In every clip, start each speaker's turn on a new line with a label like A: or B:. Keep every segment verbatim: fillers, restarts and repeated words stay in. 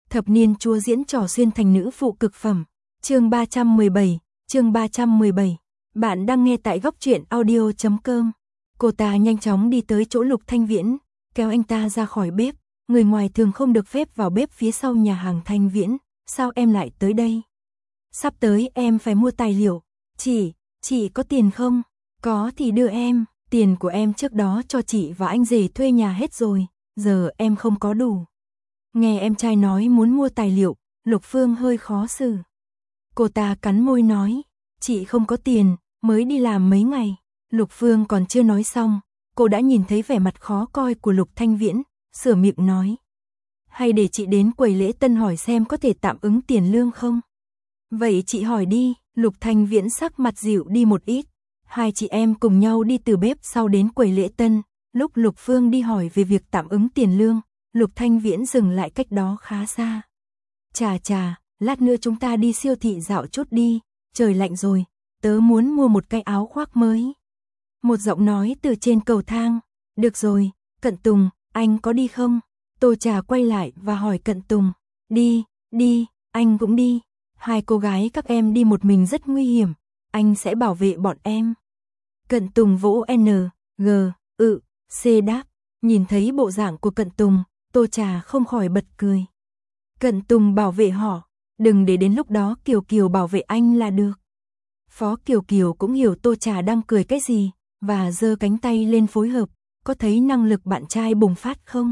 A: Thập niên chúa diễn trò xuyên thành nữ phụ cực phẩm. Chương ba trăm mười bảy, chương ba trăm mười bảy. Bạn đang nghe tại góc truyện audio chấm com. Cô ta nhanh chóng đi tới chỗ Lục Thanh Viễn, kéo anh ta ra khỏi bếp. Người ngoài thường không được phép vào bếp phía sau nhà hàng Thanh Viễn. Sao em lại tới đây? Sắp tới em phải mua tài liệu. Chị, chị có tiền không? Có thì đưa em. Tiền của em trước đó cho chị và anh rể thuê nhà hết rồi. Giờ em không có đủ. Nghe em trai nói muốn mua tài liệu, Lục Phương hơi khó xử. Cô ta cắn môi nói, chị không có tiền, mới đi làm mấy ngày. Lục Phương còn chưa nói xong, cô đã nhìn thấy vẻ mặt khó coi của Lục Thanh Viễn, sửa miệng nói. Hay để chị đến quầy lễ tân hỏi xem có thể tạm ứng tiền lương không? Vậy chị hỏi đi. Lục Thanh Viễn sắc mặt dịu đi một ít. Hai chị em cùng nhau đi từ bếp sau đến quầy lễ tân. Lúc Lục Phương đi hỏi về việc tạm ứng tiền lương, Lục Thanh Viễn dừng lại cách đó khá xa. Chà chà, lát nữa chúng ta đi siêu thị dạo chút đi, trời lạnh rồi, tớ muốn mua một cái áo khoác mới. Một giọng nói từ trên cầu thang, được rồi, Cận Tùng, anh có đi không? Tô Trà quay lại và hỏi Cận Tùng, đi, đi, anh cũng đi. Hai cô gái các em đi một mình rất nguy hiểm, anh sẽ bảo vệ bọn em. Cận Tùng vỗ N, G, ự, C đáp, nhìn thấy bộ dạng của Cận Tùng, Tô Trà không khỏi bật cười. Cận Tùng bảo vệ họ, đừng để đến lúc đó Kiều Kiều bảo vệ anh là được. Phó Kiều Kiều cũng hiểu Tô Trà đang cười cái gì, và giơ cánh tay lên phối hợp, có thấy năng lực bạn trai bùng phát không?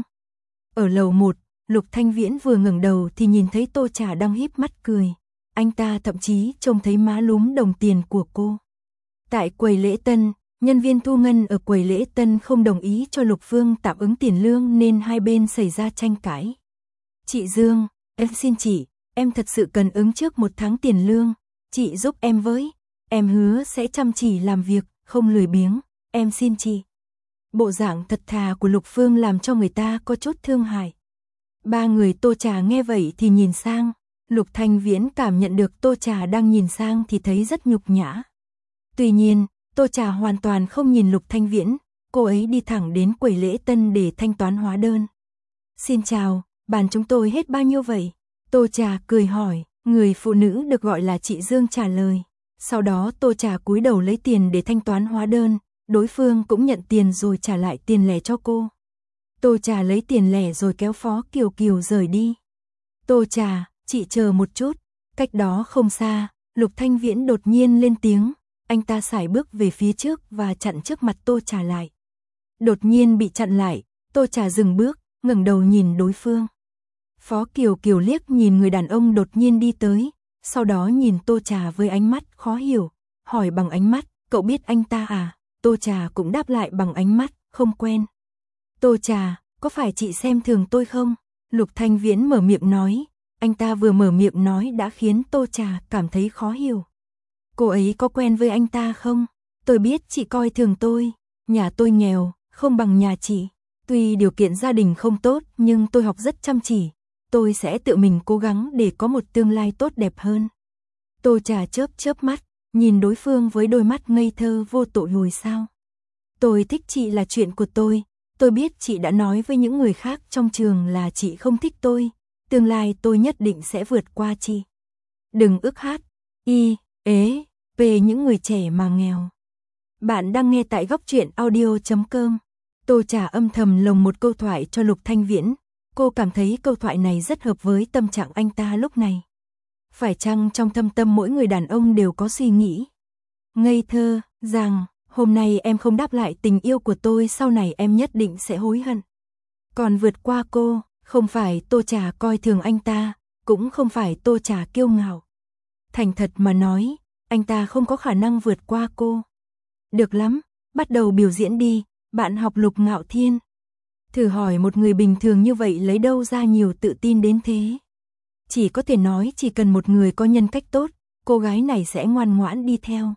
A: Ở lầu một, Lục Thanh Viễn vừa ngẩng đầu thì nhìn thấy Tô Trà đang híp mắt cười. Anh ta thậm chí trông thấy má lúm đồng tiền của cô. Tại quầy lễ tân, nhân viên thu ngân ở quầy lễ tân không đồng ý cho Lục Phương tạm ứng tiền lương nên hai bên xảy ra tranh cãi. Chị Dương, em xin chị, em thật sự cần ứng trước một tháng tiền lương. Chị giúp em với, em hứa sẽ chăm chỉ làm việc, không lười biếng, em xin chị. Bộ dạng thật thà của Lục Phương làm cho người ta có chút thương hại. Ba người Tô Trà nghe vậy thì nhìn sang. Lục Thanh Viễn cảm nhận được Tô Trà đang nhìn sang thì thấy rất nhục nhã. Tuy nhiên, Tô Trà hoàn toàn không nhìn Lục Thanh Viễn, cô ấy đi thẳng đến quầy lễ tân để thanh toán hóa đơn. Xin chào, bàn chúng tôi hết bao nhiêu vậy? Tô Trà cười hỏi, người phụ nữ được gọi là chị Dương trả lời. Sau đó Tô Trà cúi đầu lấy tiền để thanh toán hóa đơn, đối phương cũng nhận tiền rồi trả lại tiền lẻ cho cô. Tô Trà lấy tiền lẻ rồi kéo Phó Kiều Kiều rời đi. Tô Trà, chị chờ một chút, cách đó không xa, Lục Thanh Viễn đột nhiên lên tiếng, anh ta sải bước về phía trước và chặn trước mặt Tô Trà lại. Đột nhiên bị chặn lại, Tô Trà dừng bước, ngẩng đầu nhìn đối phương. Phó Kiều Kiều liếc nhìn người đàn ông đột nhiên đi tới, sau đó nhìn Tô Trà với ánh mắt khó hiểu, hỏi bằng ánh mắt, cậu biết anh ta à? Tô Trà cũng đáp lại bằng ánh mắt, không quen. Tô Trà, có phải chị xem thường tôi không? Lục Thanh Viễn mở miệng nói. Anh ta vừa mở miệng nói đã khiến Tô Trà cảm thấy khó hiểu. Cô ấy có quen với anh ta không? Tôi biết chị coi thường tôi. Nhà tôi nghèo, không bằng nhà chị. Tuy điều kiện gia đình không tốt nhưng tôi học rất chăm chỉ. Tôi sẽ tự mình cố gắng để có một tương lai tốt đẹp hơn. Tô Trà chớp chớp mắt, nhìn đối phương với đôi mắt ngây thơ vô tội hồi sao. Tôi thích chị là chuyện của tôi. Tôi biết chị đã nói với những người khác trong trường là chị không thích tôi. Tương lai tôi nhất định sẽ vượt qua chị. Đừng ức hát, y, ế, về những người trẻ mà nghèo. Bạn đang nghe tại góc truyện audio chấm com. Tô Trà âm thầm lồng một câu thoại cho Lục Thanh Viễn. Cô cảm thấy câu thoại này rất hợp với tâm trạng anh ta lúc này. Phải chăng trong thâm tâm mỗi người đàn ông đều có suy nghĩ ngây thơ rằng hôm nay em không đáp lại tình yêu của tôi, sau này em nhất định sẽ hối hận. Còn vượt qua cô, không phải Tô Trà coi thường anh ta, cũng không phải Tô Trà kiêu ngạo. Thành thật mà nói, anh ta không có khả năng vượt qua cô. Được lắm, bắt đầu biểu diễn đi, bạn học Lục Ngạo Thiên. Thử hỏi một người bình thường như vậy lấy đâu ra nhiều tự tin đến thế. Chỉ có thể nói chỉ cần một người có nhân cách tốt, cô gái này sẽ ngoan ngoãn đi theo.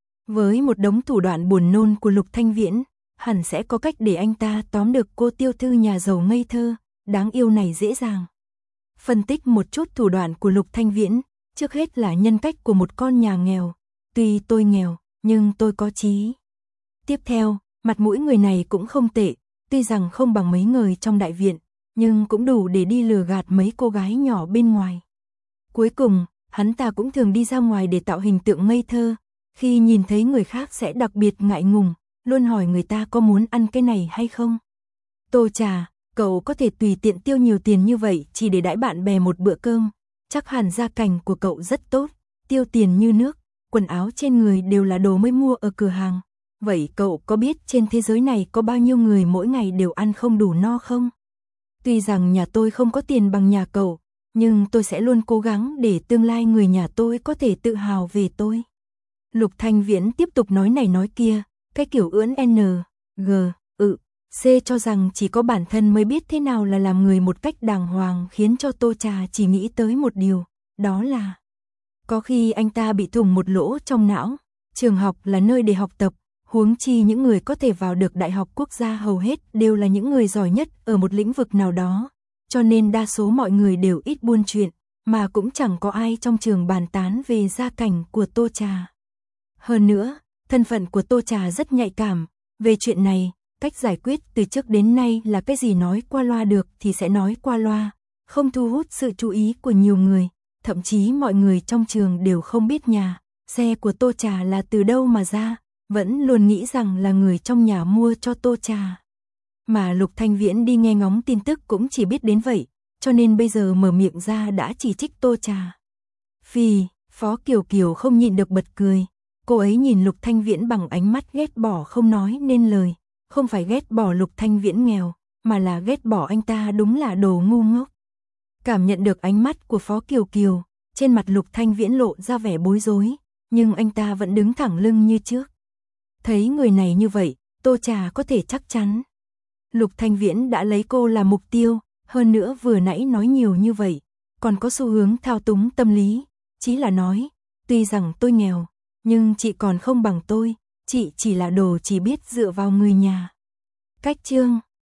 A: Với một đống thủ đoạn buồn nôn của Lục Thanh Viễn, hẳn sẽ có cách để anh ta tóm được cô tiểu thư nhà giàu ngây thơ, đáng yêu này dễ dàng. Phân tích một chút thủ đoạn của Lục Thanh Viễn, trước hết là nhân cách của một con nhà nghèo. Tuy tôi nghèo, nhưng tôi có chí. Tiếp theo, mặt mũi người này cũng không tệ, tuy rằng không bằng mấy người trong đại viện, nhưng cũng đủ để đi lừa gạt mấy cô gái nhỏ bên ngoài. Cuối cùng, hắn ta cũng thường đi ra ngoài để tạo hình tượng ngây thơ, khi nhìn thấy người khác sẽ đặc biệt ngại ngùng, luôn hỏi người ta có muốn ăn cái này hay không. Tô Trà, cậu có thể tùy tiện tiêu nhiều tiền như vậy chỉ để đãi bạn bè một bữa cơm, chắc hẳn gia cảnh của cậu rất tốt, tiêu tiền như nước, quần áo trên người đều là đồ mới mua ở cửa hàng. Vậy cậu có biết trên thế giới này có bao nhiêu người mỗi ngày đều ăn không đủ no không? Tuy rằng nhà tôi không có tiền bằng nhà cậu, nhưng tôi sẽ luôn cố gắng để tương lai người nhà tôi có thể tự hào về tôi. Lục Thanh Viễn tiếp tục nói này nói kia, cái kiểu ưỡn N, G, ự, C cho rằng chỉ có bản thân mới biết thế nào là làm người một cách đàng hoàng, khiến cho Tô Trà chỉ nghĩ tới một điều, đó là có khi anh ta bị thủng một lỗ trong não, trường học là nơi để học tập, huống chi những người có thể vào được đại học quốc gia hầu hết đều là những người giỏi nhất ở một lĩnh vực nào đó, cho nên đa số mọi người đều ít buôn chuyện, mà cũng chẳng có ai trong trường bàn tán về gia cảnh của Tô Trà. Hơn nữa, thân phận của Tô Trà rất nhạy cảm, về chuyện này, cách giải quyết từ trước đến nay là cái gì nói qua loa được thì sẽ nói qua loa, không thu hút sự chú ý của nhiều người, thậm chí mọi người trong trường đều không biết nhà, xe của Tô Trà là từ đâu mà ra, vẫn luôn nghĩ rằng là người trong nhà mua cho Tô Trà. Mà Lục Thanh Viễn đi nghe ngóng tin tức cũng chỉ biết đến vậy, cho nên bây giờ mở miệng ra đã chỉ trích Tô Trà. Phì, Phó Kiều Kiều không nhịn được bật cười, cô ấy nhìn Lục Thanh Viễn bằng ánh mắt ghét bỏ không nói nên lời, không phải ghét bỏ Lục Thanh Viễn nghèo, mà là ghét bỏ anh ta đúng là đồ ngu ngốc. Cảm nhận được ánh mắt của Phó Kiều Kiều, trên mặt Lục Thanh Viễn lộ ra vẻ bối rối, nhưng anh ta vẫn đứng thẳng lưng như trước. Thấy người này như vậy, Tô Trà có thể chắc chắn. Lục Thanh Viễn đã lấy cô làm mục tiêu, hơn nữa vừa nãy nói nhiều như vậy, còn có xu hướng thao túng tâm lý, chí là nói, tuy rằng tôi nghèo, nhưng chị còn không bằng tôi, chị chỉ là đồ chỉ biết dựa vào người nhà. Cách chương